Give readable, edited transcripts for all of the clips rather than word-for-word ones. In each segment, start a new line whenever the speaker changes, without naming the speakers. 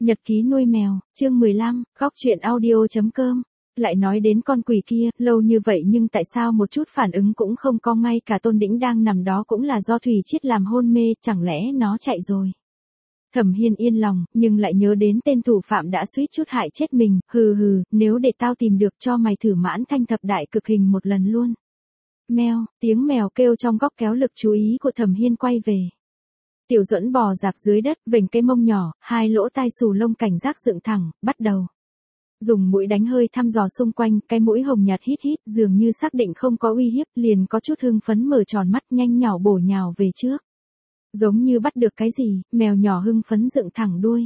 Nhật ký nuôi mèo, chương 15, góc truyện audio.com. Lại nói đến con quỷ kia, lâu như vậy nhưng tại sao một chút phản ứng cũng không có, ngay cả Tôn Đĩnh đang nằm đó cũng là do Thủy Chiết làm hôn mê, chẳng lẽ nó chạy rồi. Thẩm Hiên yên lòng, nhưng lại nhớ đến tên thủ phạm đã suýt chút hại chết mình, hừ, nếu để tao tìm được cho mày thử mãn thanh thập đại cực hình một lần luôn. Meo, tiếng mèo kêu trong góc kéo lực chú ý của Thẩm Hiên quay về. Tiểu Duẫn bò dạp dưới đất, vểnh cái mông nhỏ, hai lỗ tai xù lông cảnh giác dựng thẳng, bắt đầu dùng mũi đánh hơi thăm dò xung quanh, cái mũi hồng nhạt hít hít, dường như xác định không có uy hiếp, liền có chút hưng phấn mở tròn mắt, nhanh nhỏ bổ nhào về trước. Giống như bắt được cái gì, mèo nhỏ hưng phấn dựng thẳng đuôi.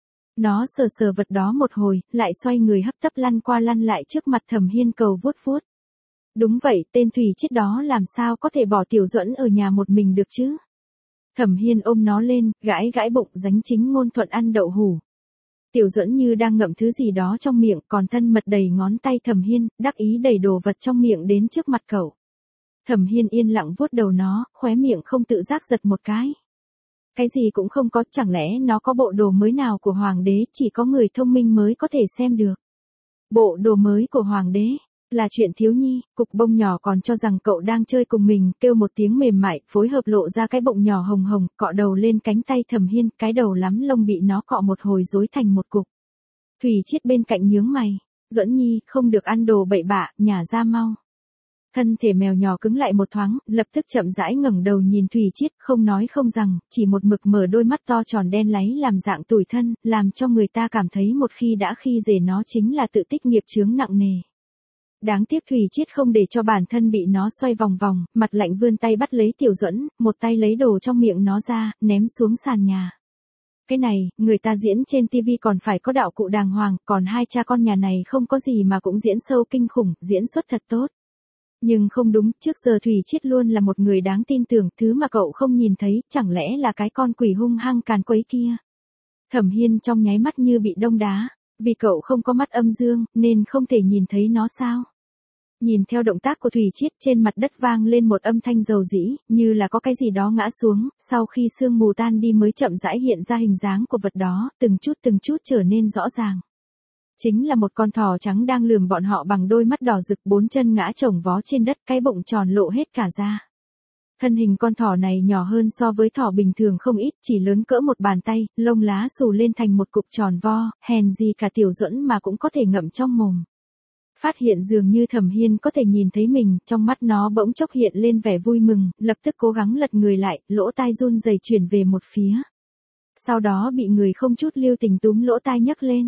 Nó sờ sờ vật đó một hồi, lại xoay người hấp tấp lăn qua lăn lại trước mặt Thẩm Hiên cầu vuốt vuốt. Đúng vậy, tên Thủy Chiết đó làm sao có thể bỏ Tiểu Duẫn ở nhà một mình được chứ? Thẩm Hiên ôm nó lên, gãi gãi bụng, dánh chính ngôn thuận ăn đậu hủ. Tiểu Duẫn như đang ngậm thứ gì đó trong miệng, còn thân mật đầy ngón tay Thẩm Hiên, đắc ý đẩy đồ vật trong miệng đến trước mặt cậu. Thẩm Hiên yên lặng vuốt đầu nó, khóe miệng không tự giác giật một cái. Cái gì cũng không có, chẳng lẽ nó có bộ đồ mới nào của hoàng đế, chỉ có người thông minh mới có thể xem được. Bộ đồ mới của hoàng đế, là chuyện thiếu nhi, cục bông nhỏ còn cho rằng cậu đang chơi cùng mình, kêu một tiếng mềm mại, phối hợp lộ ra cái bụng nhỏ hồng hồng, cọ đầu lên cánh tay Thẩm Hiên, cái đầu lắm lông bị nó cọ một hồi rối thành một cục. Thủy Chiết bên cạnh nhướng mày, Duẫn nhi, không được ăn đồ bậy bạ, nhả ra mau. Thân thể mèo nhỏ cứng lại một thoáng, lập tức chậm rãi ngẩng đầu nhìn Thủy Chiết, không nói không rằng, chỉ một mực mở đôi mắt to tròn đen láy làm dạng tủi thân, làm cho người ta cảm thấy một khi đã khi dễ nó chính là tự tích nghiệp chướng nặng nề. Đáng tiếc Thủy Chiết không để cho bản thân bị nó xoay vòng vòng, mặt lạnh vươn tay bắt lấy Tiểu Duẫn, một tay lấy đồ trong miệng nó ra, ném xuống sàn nhà. Cái này, người ta diễn trên TV còn phải có đạo cụ đàng hoàng, còn hai cha con nhà này không có gì mà cũng diễn sâu kinh khủng, diễn xuất thật tốt. Nhưng không đúng, trước giờ Thủy Chiết luôn là một người đáng tin tưởng, thứ mà cậu không nhìn thấy, chẳng lẽ là cái con quỷ hung hăng càn quấy kia. Thẩm Hiên trong nháy mắt như bị đông đá, vì cậu không có mắt âm dương, nên không thể nhìn thấy nó sao. Nhìn theo động tác của Thủy Chiết, trên mặt đất vang lên một âm thanh dầu dĩ, như là có cái gì đó ngã xuống, sau khi sương mù tan đi mới chậm rãi hiện ra hình dáng của vật đó, từng chút trở nên rõ ràng. Chính là một con thỏ trắng đang lườm bọn họ bằng đôi mắt đỏ rực, bốn chân ngã chồng vó trên đất, cái bụng tròn lộ hết cả ra. Thân hình con thỏ này nhỏ hơn so với thỏ bình thường không ít, chỉ lớn cỡ một bàn tay, lông lá xù lên thành một cục tròn vo, hèn gì cả Tiểu Duẫn mà cũng có thể ngậm trong mồm. Phát hiện dường như Thẩm Hiên có thể nhìn thấy mình, trong mắt nó bỗng chốc hiện lên vẻ vui mừng, lập tức cố gắng lật người lại, lỗ tai run rẩy chuyển về một phía. Sau đó bị người không chút lưu tình túm lỗ tai nhấc lên.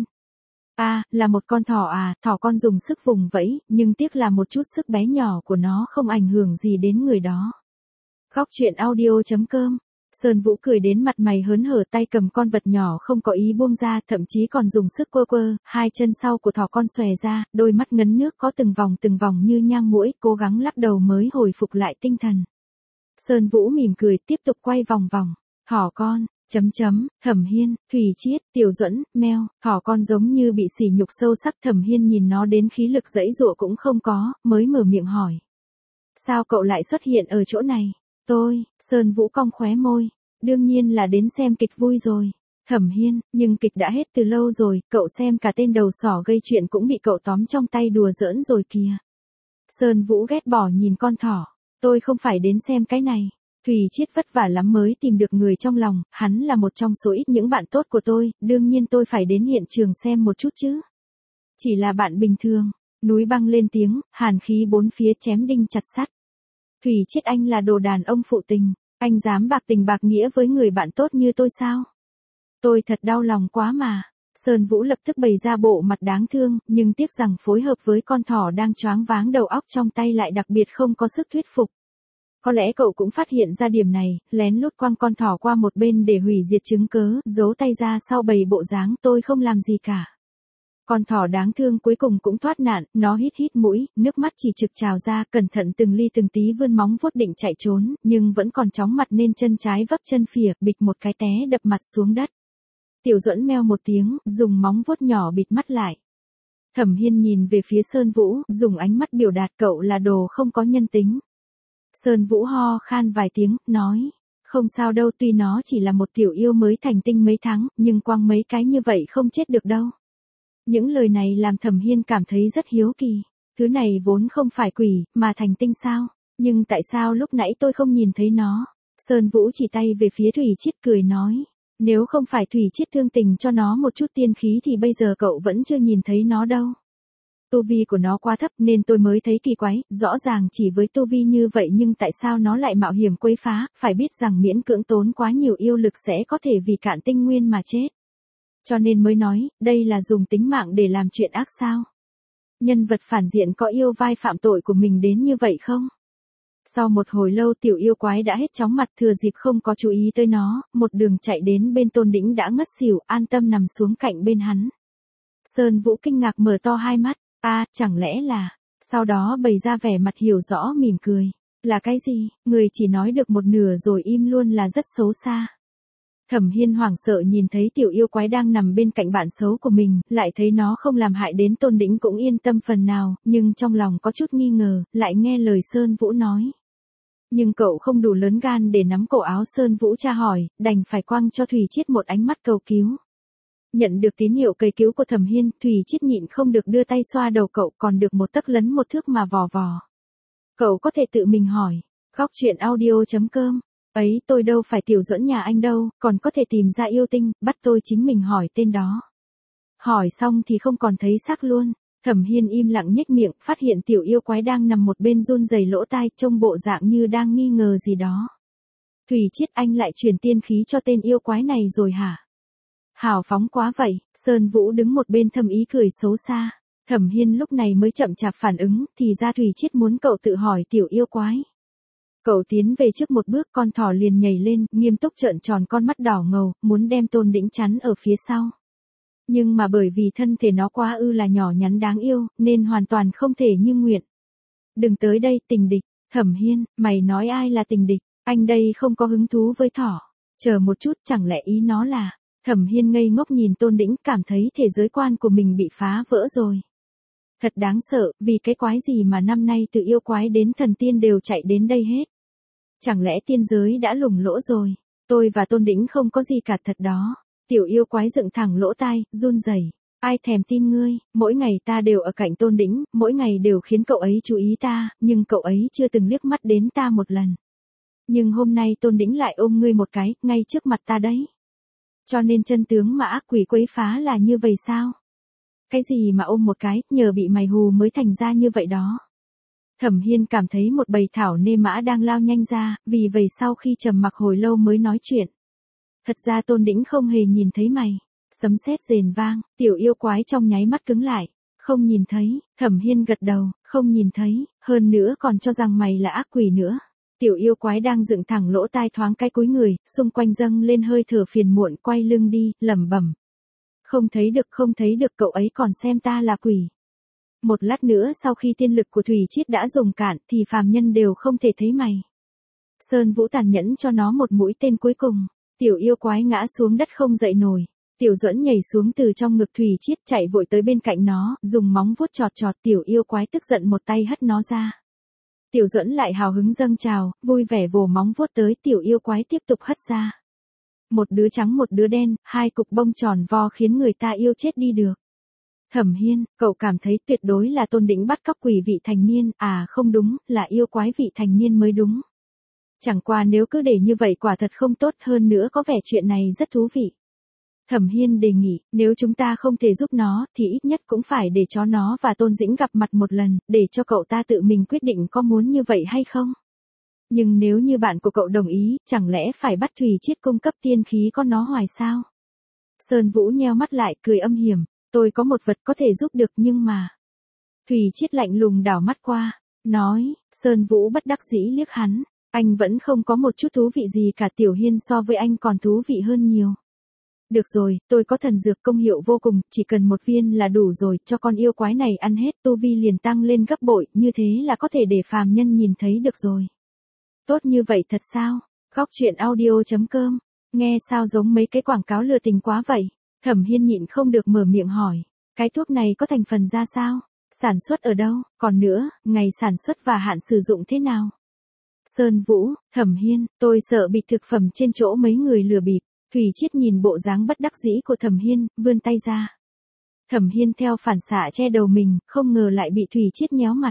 Là một con thỏ à, thỏ con dùng sức vùng vẫy, nhưng tiếc là một chút sức bé nhỏ của nó không ảnh hưởng gì đến người đó. Góc truyện audio.com. Sơn Vũ cười đến mặt mày hớn hở, tay cầm con vật nhỏ không có ý buông ra, thậm chí còn dùng sức quơ, hai chân sau của thỏ con xòe ra, đôi mắt ngấn nước có từng vòng như nhang muỗi, cố gắng lắc đầu mới hồi phục lại tinh thần. Sơn Vũ mỉm cười, tiếp tục quay vòng vòng. Thỏ con, Thẩm Hiên, Thủy Chiết, Tiểu Duẫn, meo, thỏ con giống như bị sỉ nhục sâu sắc. Thẩm Hiên nhìn nó đến khí lực giãy giụa cũng không có, mới mở miệng hỏi. Sao cậu lại xuất hiện ở chỗ này? Sơn Vũ cong khóe môi. Đương nhiên là đến xem kịch vui rồi. Thẩm Hiên, nhưng kịch đã hết từ lâu rồi, cậu xem cả tên đầu sỏ gây chuyện cũng bị cậu tóm trong tay đùa giỡn rồi kìa. Sơn Vũ ghét bỏ nhìn con thỏ. Tôi không phải đến xem cái này. Thủy Chiết vất vả lắm mới tìm được người trong lòng, hắn là một trong số ít những bạn tốt của tôi, đương nhiên tôi phải đến hiện trường xem một chút chứ. Chỉ là bạn bình thường. Núi băng lên tiếng, hàn khí bốn phía chém đinh chặt sắt. Thủy Chiết, anh là đồ đàn ông phụ tình, anh dám bạc tình bạc nghĩa với người bạn tốt như tôi sao? Tôi thật đau lòng quá mà. Sơn Vũ lập tức bày ra bộ mặt đáng thương, nhưng tiếc rằng phối hợp với con thỏ đang choáng váng đầu óc trong tay lại đặc biệt không có sức thuyết phục. Có lẽ cậu cũng phát hiện ra điểm này, lén lút quăng con thỏ qua một bên để hủy diệt chứng cớ, giấu tay ra sau bày bộ dáng tôi không làm gì cả. Con thỏ đáng thương cuối cùng cũng thoát nạn, nó hít mũi, nước mắt chỉ trực trào ra, cẩn thận từng ly từng tí vươn móng vuốt định chạy trốn, nhưng vẫn còn chóng mặt nên chân trái vấp chân phìa, bịch một cái té đập mặt xuống đất. Tiểu Duẫn meo một tiếng, dùng móng vuốt nhỏ bịt mắt lại. Thẩm Hiên nhìn về phía Sơn Vũ, dùng ánh mắt biểu đạt cậu là đồ không có nhân tính. Sơn Vũ ho khan vài tiếng, nói, Không sao đâu, tuy nó chỉ là một tiểu yêu mới thành tinh mấy tháng, nhưng quăng mấy cái như vậy không chết được đâu. Những lời này làm Thẩm Hiên cảm thấy rất hiếu kỳ. Thứ này vốn không phải quỷ, mà thành tinh sao? Nhưng tại sao lúc nãy tôi không nhìn thấy nó? Sơn Vũ chỉ tay về phía Thủy Chiết cười nói. Nếu không phải Thủy Chiết thương tình cho nó một chút tiên khí thì bây giờ cậu vẫn chưa nhìn thấy nó đâu. Tu vi của nó quá thấp nên tôi mới thấy kỳ quái, rõ ràng chỉ với tu vi như vậy nhưng tại sao nó lại mạo hiểm quấy phá, phải biết rằng miễn cưỡng tốn quá nhiều yêu lực sẽ có thể vì cạn tinh nguyên mà chết. Cho nên mới nói, đây là dùng tính mạng để làm chuyện ác sao? Nhân vật phản diện có yêu vai phạm tội của mình đến như vậy không? Sau một hồi lâu tiểu yêu quái đã hết chóng mặt, thừa dịp không có chú ý tới nó, một đường chạy đến bên Tôn Đĩnh đã ngất xỉu, an tâm nằm xuống cạnh bên hắn. Sơn Vũ kinh ngạc mở to hai mắt, chẳng lẽ là, sau đó bày ra vẻ mặt hiểu rõ mỉm cười. Là cái gì, người chỉ nói được một nửa rồi im luôn là rất xấu xa. Thẩm Hiên hoảng sợ nhìn thấy tiểu yêu quái đang nằm bên cạnh bạn xấu của mình, lại thấy nó không làm hại đến Tôn Đĩnh cũng yên tâm phần nào, nhưng trong lòng có chút nghi ngờ, lại nghe lời Sơn Vũ nói. Nhưng cậu không đủ lớn gan để nắm cổ áo Sơn Vũ tra hỏi, đành phải quăng cho Thủy Chiết một ánh mắt cầu cứu. Nhận được tín hiệu cầu cứu của Thẩm Hiên, Thủy Chiết nhịn không được đưa tay xoa đầu cậu, còn được một tấc lấn một thước mà vò vò. Cậu có thể tự mình hỏi, khóc chuyện audio.com. Ấy, tôi đâu phải tiểu duẫn nhà anh đâu, còn có thể tìm ra yêu tinh, bắt tôi chính mình hỏi tên đó. Hỏi xong thì không còn thấy xác luôn. Thẩm Hiên im lặng nhếch miệng, phát hiện tiểu yêu quái đang nằm một bên run rẩy lỗ tai, trông bộ dạng như đang nghi ngờ gì đó. Thủy Chiết, anh lại truyền tiên khí cho tên yêu quái này rồi hả? Hào phóng quá vậy. Sơn Vũ đứng một bên thầm ý cười xấu xa. Thẩm Hiên lúc này mới chậm chạp phản ứng, thì ra Thủy Chiết muốn cậu tự hỏi tiểu yêu quái. Cậu tiến về trước một bước, con thỏ liền nhảy lên, nghiêm túc trợn tròn con mắt đỏ ngầu, muốn đem Tôn Đĩnh chắn ở phía sau. Nhưng mà bởi vì thân thể nó quá là nhỏ nhắn đáng yêu, nên hoàn toàn không thể như nguyện. Đừng tới đây, tình địch. Thẩm Hiên, mày nói ai là tình địch? Anh đây không có hứng thú với thỏ. Chờ một chút, chẳng lẽ ý nó là... Thẩm Hiên ngây ngốc nhìn Tôn Đĩnh, cảm thấy thể giới quan của mình bị phá vỡ rồi. Thật đáng sợ, vì cái quái gì mà năm nay từ yêu quái đến thần tiên đều chạy đến đây hết. Chẳng lẽ tiên giới đã lủng lỗ rồi? Tôi và Tôn Đĩnh không có gì cả thật đó. Tiểu yêu quái dựng thẳng lỗ tai, run rẩy. Ai thèm tin ngươi, mỗi ngày ta đều ở cạnh Tôn Đĩnh, mỗi ngày đều khiến cậu ấy chú ý ta, nhưng cậu ấy chưa từng liếc mắt đến ta một lần. Nhưng hôm nay Tôn Đĩnh lại ôm ngươi một cái, ngay trước mặt ta đấy. Cho nên chân tướng mà ác quỷ quấy phá là như vậy sao? Cái gì mà ôm một cái, nhờ bị mày hù mới thành ra như vậy đó. Thẩm Hiên cảm thấy một bầy thảo nê mã đang lao nhanh ra, vì vậy sau khi trầm mặc hồi lâu mới nói chuyện. Thật ra Tôn Đĩnh không hề nhìn thấy mày. Sấm sét rền vang, tiểu yêu quái trong nháy mắt cứng lại. Không nhìn thấy, Thẩm Hiên gật đầu, không nhìn thấy, hơn nữa còn cho rằng mày là ác quỷ nữa. Tiểu yêu quái đang dựng thẳng lỗ tai thoáng cái cúi người, xung quanh dâng lên hơi thở phiền muộn, quay lưng đi, lẩm bẩm. Không thấy được, cậu ấy còn xem ta là quỷ. Một lát nữa sau khi tiên lực của Thủy Chiết đã dùng cạn thì phàm nhân đều không thể thấy mày. Sơn Vũ tàn nhẫn cho nó một mũi tên cuối cùng. Tiểu yêu quái ngã xuống đất không dậy nổi. Tiểu Duẫn nhảy xuống từ trong ngực Thủy Chiết, chạy vội tới bên cạnh nó, dùng móng vuốt chọt chọt. Tiểu yêu quái tức giận một tay hất nó ra. Tiểu Duẫn lại hào hứng dâng trào, vui vẻ vồ móng vuốt tới, tiểu yêu quái tiếp tục hất ra. Một đứa trắng một đứa đen, hai cục bông tròn vo khiến người ta yêu chết đi được. Thẩm Hiên, cậu cảm thấy tuyệt đối là Tôn Đĩnh bắt cóc quỷ vị thành niên, không đúng, là yêu quái vị thành niên mới đúng. Chẳng qua nếu cứ để như vậy quả thật không tốt, hơn nữa có vẻ chuyện này rất thú vị. Thẩm Hiên đề nghị, nếu chúng ta không thể giúp nó, thì ít nhất cũng phải để cho nó và Tôn Dĩnh gặp mặt một lần, để cho cậu ta tự mình quyết định có muốn như vậy hay không. Nhưng nếu như bạn của cậu đồng ý, chẳng lẽ phải bắt Thủy Chiết cung cấp tiên khí con nó hoài sao? Sơn Vũ nheo mắt lại, cười âm hiểm, tôi có một vật có thể giúp được nhưng mà... Thủy Chiết lạnh lùng đảo mắt qua, nói, Sơn Vũ bất đắc dĩ liếc hắn, anh vẫn không có một chút thú vị gì cả, Tiểu Hiên so với anh còn thú vị hơn nhiều. Được rồi, tôi có thần dược công hiệu vô cùng, chỉ cần một viên là đủ rồi, cho con yêu quái này ăn hết, tu vi liền tăng lên gấp bội, như thế là có thể để phàm nhân nhìn thấy được rồi. Tốt như vậy thật sao? Khóc chuyện audio.com. Nghe sao giống mấy cái quảng cáo lừa tình quá vậy? Thẩm Hiên nhịn không được mở miệng hỏi. Cái thuốc này có thành phần ra sao? Sản xuất ở đâu? Còn nữa, ngày sản xuất và hạn sử dụng thế nào? Sơn Vũ, Thẩm Hiên, tôi sợ bị thực phẩm trên chỗ mấy người lừa bịp. Thủy Chiết nhìn bộ dáng bất đắc dĩ của Thẩm Hiên, vươn tay ra. Thẩm Hiên theo phản xạ che đầu mình, không ngờ lại bị Thủy Chiết nhéo mặt.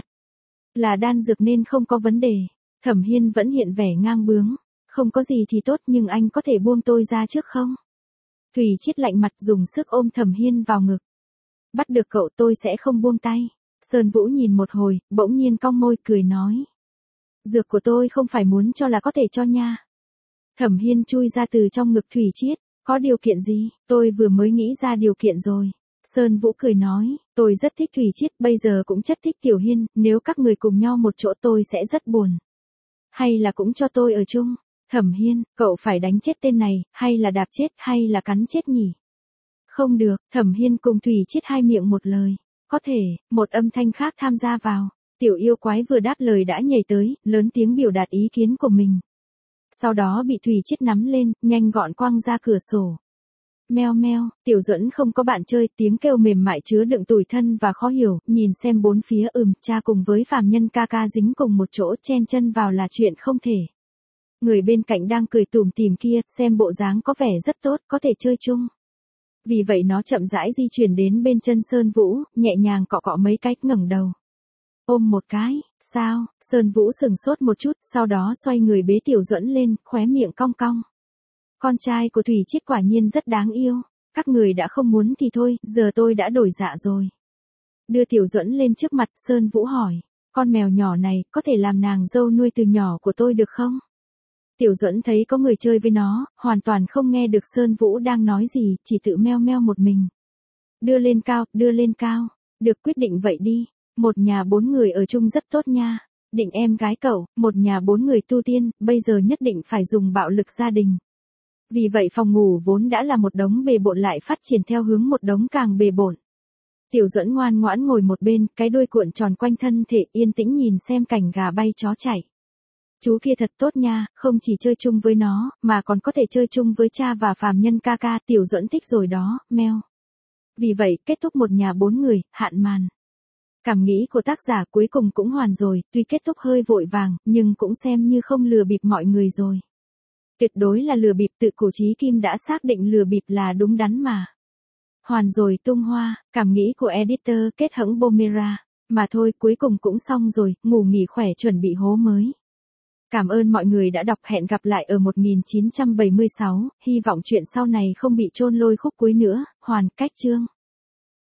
Là đan dược nên không có vấn đề. Thẩm Hiên vẫn hiện vẻ ngang bướng. Không có gì thì tốt nhưng anh có thể buông tôi ra trước không? Thủy Chiết lạnh mặt dùng sức ôm Thẩm Hiên vào ngực. Bắt được cậu tôi sẽ không buông tay. Sơn Vũ nhìn một hồi, bỗng nhiên cong môi cười nói. Dược của tôi không phải muốn cho là có thể cho nha. Thẩm Hiên chui ra từ trong ngực Thủy Chiết. Có điều kiện gì? Tôi vừa mới nghĩ ra điều kiện rồi. Sơn Vũ cười nói, tôi rất thích Thủy Chiết, bây giờ cũng rất thích Tiểu Hiên, nếu các người cùng nhau một chỗ tôi sẽ rất buồn. Hay là cũng cho tôi ở chung. Thẩm Hiên, cậu phải đánh chết tên này, hay là đạp chết, hay là cắn chết nhỉ? Không được, Thẩm Hiên cùng Thủy Chiết hai miệng một lời. Có thể, một âm thanh khác tham gia vào. Tiểu yêu quái vừa đáp lời đã nhảy tới, lớn tiếng biểu đạt ý kiến của mình. Sau đó bị Thủy Chiết nắm lên, nhanh gọn quăng ra cửa sổ. Meo meo, Tiểu Duẫn không có bạn chơi, tiếng kêu mềm mại chứa đựng tủi thân và khó hiểu, nhìn xem bốn phía cha cùng với phàm nhân ca ca dính cùng một chỗ chen chân vào là chuyện không thể. Người bên cạnh đang cười tủm tỉm kia, xem bộ dáng có vẻ rất tốt, có thể chơi chung. Vì vậy nó chậm rãi di chuyển đến bên chân Sơn Vũ, nhẹ nhàng cọ cọ mấy cái, ngẩng đầu. Ôm một cái, sao? Sơn Vũ sừng sốt một chút, sau đó xoay người bế Tiểu Duẫn lên, khóe miệng cong cong. Con trai của Thủy Chiết quả nhiên rất đáng yêu. Các người đã không muốn thì thôi, giờ tôi đã đổi dạ rồi. Đưa Tiểu Duẫn lên trước mặt, Sơn Vũ hỏi. Con mèo nhỏ này, có thể làm nàng dâu nuôi từ nhỏ của tôi được không? Tiểu Duẫn thấy có người chơi với nó, hoàn toàn không nghe được Sơn Vũ đang nói gì, chỉ tự meo meo một mình. Đưa lên cao, đưa lên cao. Được, quyết định vậy đi. Một nhà 4 người ở chung rất tốt nha. Định em gái cậu, một nhà 4 người tu tiên, bây giờ nhất định phải dùng bạo lực gia đình. Vì vậy phòng ngủ vốn đã là một đống bề bộn lại phát triển theo hướng một đống càng bề bộn. Tiểu Duẫn ngoan ngoãn ngồi một bên, cái đuôi cuộn tròn quanh thân thể, yên tĩnh nhìn xem cảnh gà bay chó chạy. Chú kia thật tốt nha, không chỉ chơi chung với nó, mà còn có thể chơi chung với cha và phàm nhân ca ca. Tiểu Duẫn thích rồi đó, meo. Vì vậy, kết thúc một nhà 4 người, hạn màn. Cảm nghĩ của tác giả cuối cùng cũng hoàn rồi, tuy kết thúc hơi vội vàng, nhưng cũng xem như không lừa bịp mọi người rồi. Tuyệt đối là lừa bịp, tự cổ Chí Kim đã xác định lừa bịp là đúng đắn mà. Hoàn rồi tung hoa, cảm nghĩ của editor kết hẫng Bomera. Mà thôi, cuối cùng cũng xong rồi, ngủ nghỉ khỏe chuẩn bị hố mới. Cảm ơn mọi người đã đọc, hẹn gặp lại ở 1976, hy vọng chuyện sau này không bị chôn lôi khúc cuối nữa. Hoàn, cách chương.